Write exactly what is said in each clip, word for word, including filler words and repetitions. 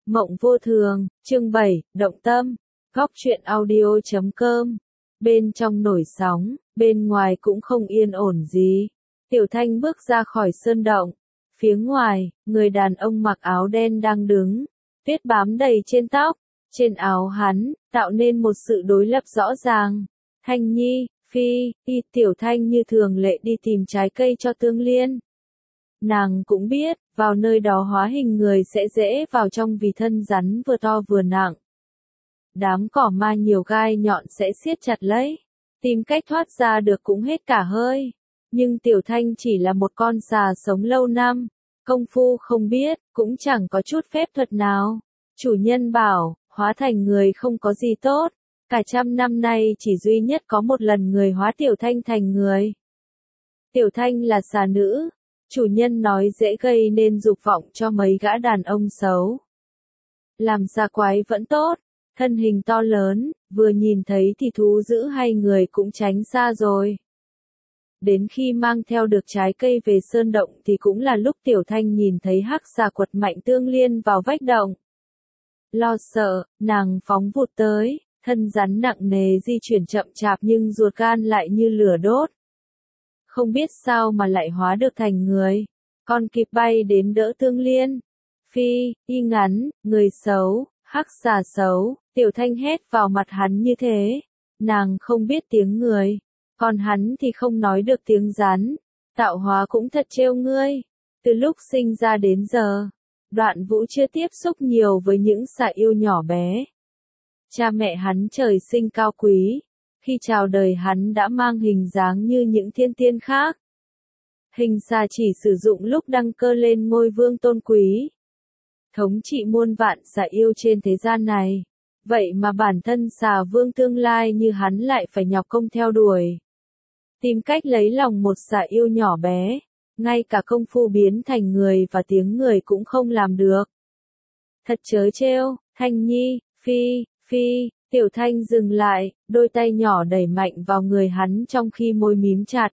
Mộng vô thường, chương bảy, động tâm, góc truyện audio chấm com. Bên trong nổi sóng, bên ngoài cũng không yên ổn gì. Tiểu Thanh bước ra khỏi sơn động. Phía ngoài, người đàn ông mặc áo đen đang đứng. Tuyết bám đầy trên tóc, trên áo hắn, tạo nên một sự đối lập rõ ràng. Thanh Nhi, Phi, Y, Tiểu Thanh như thường lệ đi tìm trái cây cho Tương Liên. Nàng cũng biết, vào nơi đó hóa hình người sẽ dễ vào trong vì thân rắn vừa to vừa nặng. Đám cỏ ma nhiều gai nhọn sẽ siết chặt lấy. Tìm cách thoát ra được cũng hết cả hơi. Nhưng Tiểu Thanh chỉ là một con xà sống lâu năm. Công phu không biết, cũng chẳng có chút phép thuật nào. Chủ nhân bảo, hóa thành người không có gì tốt. Cả trăm năm nay chỉ duy nhất có một lần người hóa Tiểu Thanh thành người. Tiểu Thanh là xà nữ. Chủ nhân nói dễ gây nên dục vọng cho mấy gã đàn ông xấu. Làm xà quái vẫn tốt, thân hình to lớn, vừa nhìn thấy thì thú dữ hay người cũng tránh xa rồi. Đến khi mang theo được trái cây về sơn động thì cũng là lúc Tiểu Thanh nhìn thấy hắc xà quật mạnh Tương Liên vào vách động. Lo sợ, nàng phóng vụt tới, thân rắn nặng nề di chuyển chậm chạp nhưng ruột gan lại như lửa đốt. Không biết sao mà lại hóa được thành người. Còn kịp bay đến đỡ Tương Liên. Phi, Y ngắn, người xấu, hắc xà xấu, Tiểu Thanh hét vào mặt hắn như thế. Nàng không biết tiếng người. Còn hắn thì không nói được tiếng rắn. Tạo hóa cũng thật trêu ngươi. Từ lúc sinh ra đến giờ, Đoạn Vũ chưa tiếp xúc nhiều với những xà yêu nhỏ bé. Cha mẹ hắn trời sinh cao quý. Khi chào đời hắn đã mang hình dáng như những thiên tiên khác. Hình xà chỉ sử dụng lúc đăng cơ lên ngôi vương tôn quý. Thống trị muôn vạn xà yêu trên thế gian này. Vậy mà bản thân xà vương tương lai như hắn lại phải nhọc công theo đuổi. Tìm cách lấy lòng một xà yêu nhỏ bé. Ngay cả công phu biến thành người và tiếng người cũng không làm được. Thật trớ trêu, Thanh Nhi, Phi, Phi. Tiểu Thanh dừng lại, đôi tay nhỏ đẩy mạnh vào người hắn trong khi môi mím chặt.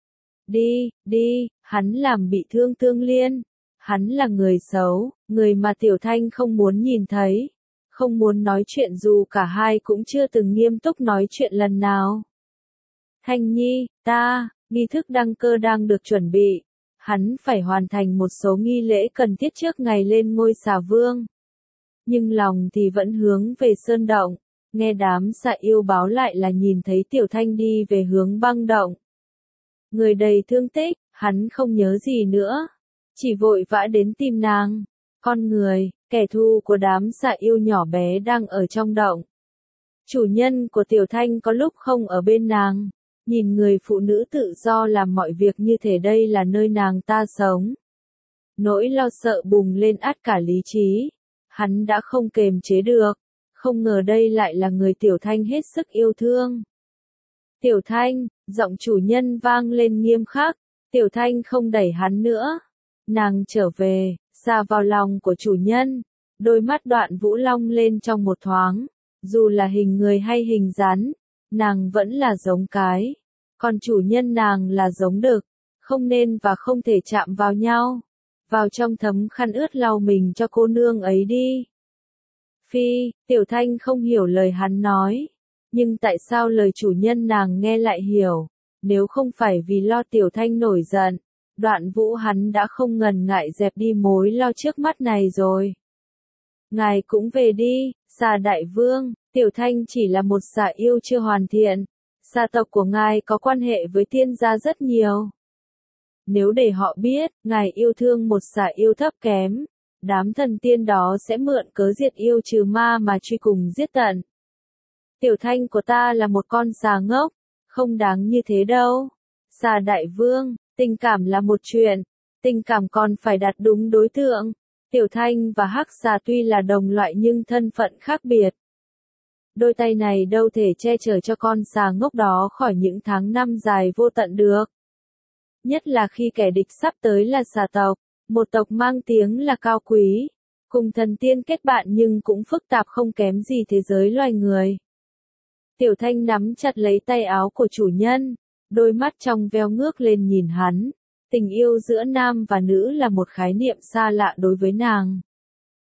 Đi, đi, hắn làm bị thương Tương Liên. Hắn là người xấu, người mà Tiểu Thanh không muốn nhìn thấy. Không muốn nói chuyện dù cả hai cũng chưa từng nghiêm túc nói chuyện lần nào. Thanh Nhi, ta, nghi thức đăng cơ đang được chuẩn bị. Hắn phải hoàn thành một số nghi lễ cần thiết trước ngày lên ngôi xà vương. Nhưng lòng thì vẫn hướng về sơn động. Nghe đám xà yêu báo lại là nhìn thấy Tiểu Thanh đi về hướng băng động. Người đầy thương tích, hắn không nhớ gì nữa. Chỉ vội vã đến tìm nàng. Con người, kẻ thù của đám xà yêu nhỏ bé đang ở trong động. Chủ nhân của Tiểu Thanh có lúc không ở bên nàng. Nhìn người phụ nữ tự do làm mọi việc như thể đây là nơi nàng ta sống. Nỗi lo sợ bùng lên át cả lý trí. Hắn đã không kềm chế được. Không ngờ đây lại là người Tiểu Thanh hết sức yêu thương. Tiểu Thanh, giọng chủ nhân vang lên nghiêm khắc. Tiểu Thanh không đẩy hắn nữa. Nàng trở về, xa vào lòng của chủ nhân. Đôi mắt Đoạn Vũ long lên trong một thoáng. Dù là hình người hay hình rắn, nàng vẫn là giống cái. Còn chủ nhân nàng là giống đực. Không nên và không thể chạm vào nhau. Vào trong thấm khăn ướt lau mình cho cô nương ấy đi. Phi, Tiểu Thanh không hiểu lời hắn nói. Nhưng tại sao lời chủ nhân nàng nghe lại hiểu? Nếu không phải vì lo Tiểu Thanh nổi giận, Đoạn Vũ hắn đã không ngần ngại dẹp đi mối lo trước mắt này rồi. Ngài cũng về đi, xà đại vương, Tiểu Thanh chỉ là một xà yêu chưa hoàn thiện. Xà tộc của ngài có quan hệ với tiên gia rất nhiều. Nếu để họ biết, ngài yêu thương một xà yêu thấp kém, đám thần tiên đó sẽ mượn cớ diệt yêu trừ ma mà truy cùng giết tận. Tiểu Thanh của ta là một con xà ngốc, không đáng như thế đâu. Xà đại vương, tình cảm là một chuyện, tình cảm còn phải đặt đúng đối tượng. Tiểu Thanh và hắc xà tuy là đồng loại nhưng thân phận khác biệt. Đôi tay này đâu thể che chở cho con xà ngốc đó khỏi những tháng năm dài vô tận được. Nhất là khi kẻ địch sắp tới là xà tộc. Một tộc mang tiếng là cao quý, cùng thần tiên kết bạn nhưng cũng phức tạp không kém gì thế giới loài người. Tiểu Thanh nắm chặt lấy tay áo của chủ nhân, đôi mắt trong veo ngước lên nhìn hắn. Tình yêu giữa nam và nữ là một khái niệm xa lạ đối với nàng.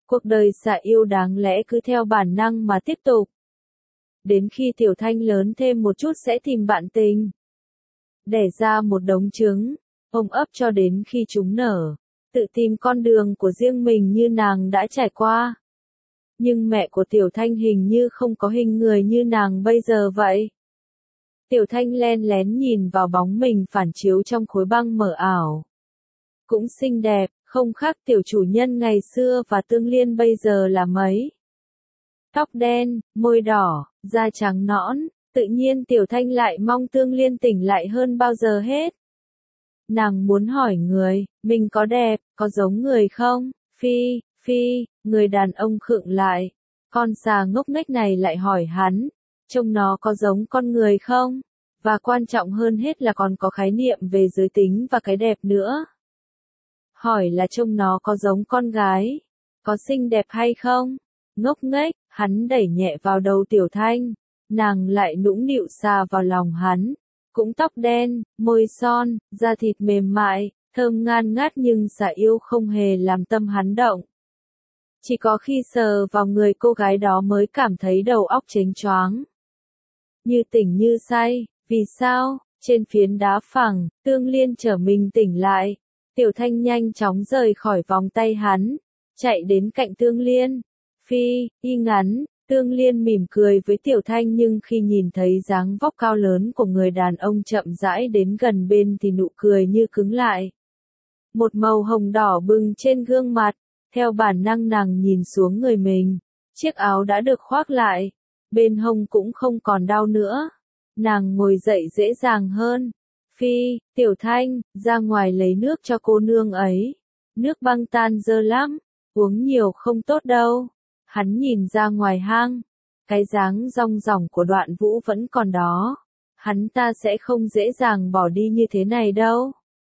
Cuộc đời xạ yêu đáng lẽ cứ theo bản năng mà tiếp tục. Đến khi Tiểu Thanh lớn thêm một chút sẽ tìm bạn tình. Đẻ ra một đống trứng, ôm ấp cho đến khi chúng nở. Tự tìm con đường của riêng mình như nàng đã trải qua. Nhưng mẹ của Tiểu Thanh hình như không có hình người như nàng bây giờ vậy. Tiểu Thanh len lén nhìn vào bóng mình phản chiếu trong khối băng mờ ảo. Cũng xinh đẹp, không khác tiểu chủ nhân ngày xưa và Tương Liên bây giờ là mấy. Tóc đen, môi đỏ, da trắng nõn, tự nhiên Tiểu Thanh lại mong Tương Liên tỉnh lại hơn bao giờ hết. Nàng muốn hỏi người, mình có đẹp, có giống người không? Phi, phi, người đàn ông khựng lại. Con xà ngốc nghếch này lại hỏi hắn, trông nó có giống con người không? Và quan trọng hơn hết là còn có khái niệm về giới tính và cái đẹp nữa. Hỏi là trông nó có giống con gái, có xinh đẹp hay không? Ngốc nghếch, hắn đẩy nhẹ vào đầu Tiểu Thanh, nàng lại nũng nịu xà vào lòng hắn. Cũng tóc đen, môi son, da thịt mềm mại, thơm ngan ngát nhưng xà yêu không hề làm tâm hắn động. Chỉ có khi sờ vào người cô gái đó mới cảm thấy đầu óc chếnh choáng. Như tỉnh như say, vì sao? Trên phiến đá phẳng, Tương Liên trở mình tỉnh lại. Tiểu Thanh nhanh chóng rời khỏi vòng tay hắn, chạy đến cạnh Tương Liên. Phi, y ngắn, Tương Liên mỉm cười với Tiểu Thanh nhưng khi nhìn thấy dáng vóc cao lớn của người đàn ông chậm rãi đến gần bên thì nụ cười như cứng lại. Một màu hồng đỏ bừng trên gương mặt, theo bản năng nàng nhìn xuống người mình. Chiếc áo đã được khoác lại, bên hông cũng không còn đau nữa. Nàng ngồi dậy dễ dàng hơn. Phi, Tiểu Thanh, ra ngoài lấy nước cho cô nương ấy. Nước băng tan dơ lắm, uống nhiều không tốt đâu. Hắn nhìn ra ngoài hang, cái dáng rong ròng của Đoạn Vũ vẫn còn đó. Hắn ta sẽ không dễ dàng bỏ đi như thế này đâu.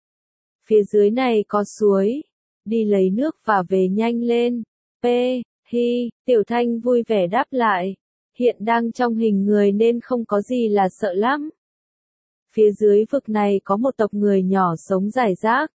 Phía dưới này có suối, đi lấy nước và về nhanh lên. P, Hi, Tiểu Thanh vui vẻ đáp lại. Hiện đang trong hình người nên không có gì là sợ lắm. Phía dưới vực này có một tộc người nhỏ sống rải rác.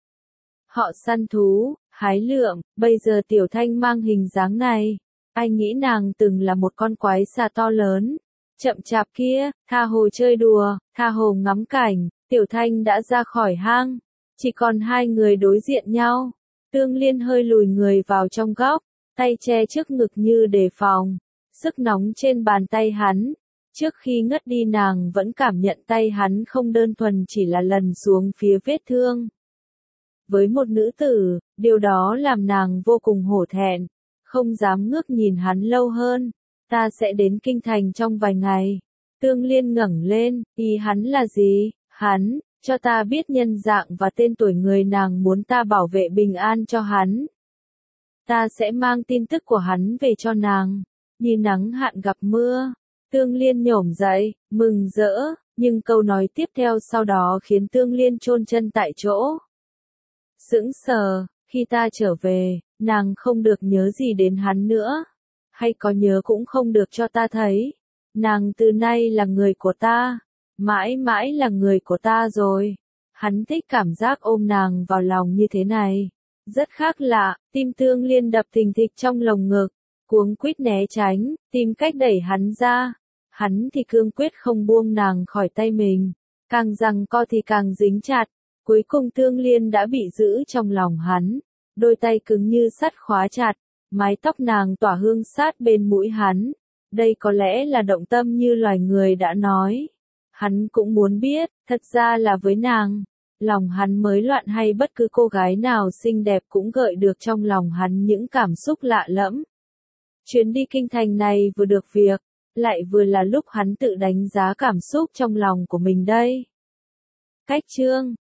Họ săn thú, hái lượm, bây giờ Tiểu Thanh mang hình dáng này. Anh nghĩ nàng từng là một con quái xà to lớn. Chậm chạp kia, tha hồ chơi đùa, tha hồ ngắm cảnh, Tiểu Thanh đã ra khỏi hang. Chỉ còn hai người đối diện nhau. Tương Liên hơi lùi người vào trong góc, tay che trước ngực như đề phòng. Sức nóng trên bàn tay hắn. Trước khi ngất đi nàng vẫn cảm nhận tay hắn không đơn thuần chỉ là lần xuống phía vết thương. Với một nữ tử, điều đó làm nàng vô cùng hổ thẹn, không dám ngước nhìn hắn lâu hơn. Ta sẽ đến kinh thành trong vài ngày. Tương Liên ngẩng lên, ý hắn là gì? Hắn, cho ta biết nhân dạng và tên tuổi người nàng muốn ta bảo vệ bình an cho hắn. Ta sẽ mang tin tức của hắn về cho nàng. Như nắng hạn gặp mưa. Tương Liên nhổm dậy, mừng rỡ, nhưng câu nói tiếp theo sau đó khiến Tương Liên chôn chân tại chỗ. Sững sờ, khi ta trở về, nàng không được nhớ gì đến hắn nữa. Hay có nhớ cũng không được cho ta thấy. Nàng từ nay là người của ta. Mãi mãi là người của ta rồi. Hắn thích cảm giác ôm nàng vào lòng như thế này. Rất khác lạ, tim Tương Liên đập thình thịch trong lồng ngực. Cuống quýt né tránh, tìm cách đẩy hắn ra. Hắn thì cương quyết không buông nàng khỏi tay mình. Càng giằng co thì càng dính chặt. Cuối cùng Tương Liên đã bị giữ trong lòng hắn. Đôi tay cứng như sắt khóa chặt. Mái tóc nàng tỏa hương sát bên mũi hắn. Đây có lẽ là động tâm như loài người đã nói. Hắn cũng muốn biết, thật ra là với nàng. Lòng hắn mới loạn hay bất cứ cô gái nào xinh đẹp cũng gợi được trong lòng hắn những cảm xúc lạ lẫm. Chuyến đi kinh thành này vừa được việc, lại vừa là lúc hắn tự đánh giá cảm xúc trong lòng của mình đây. Cách chương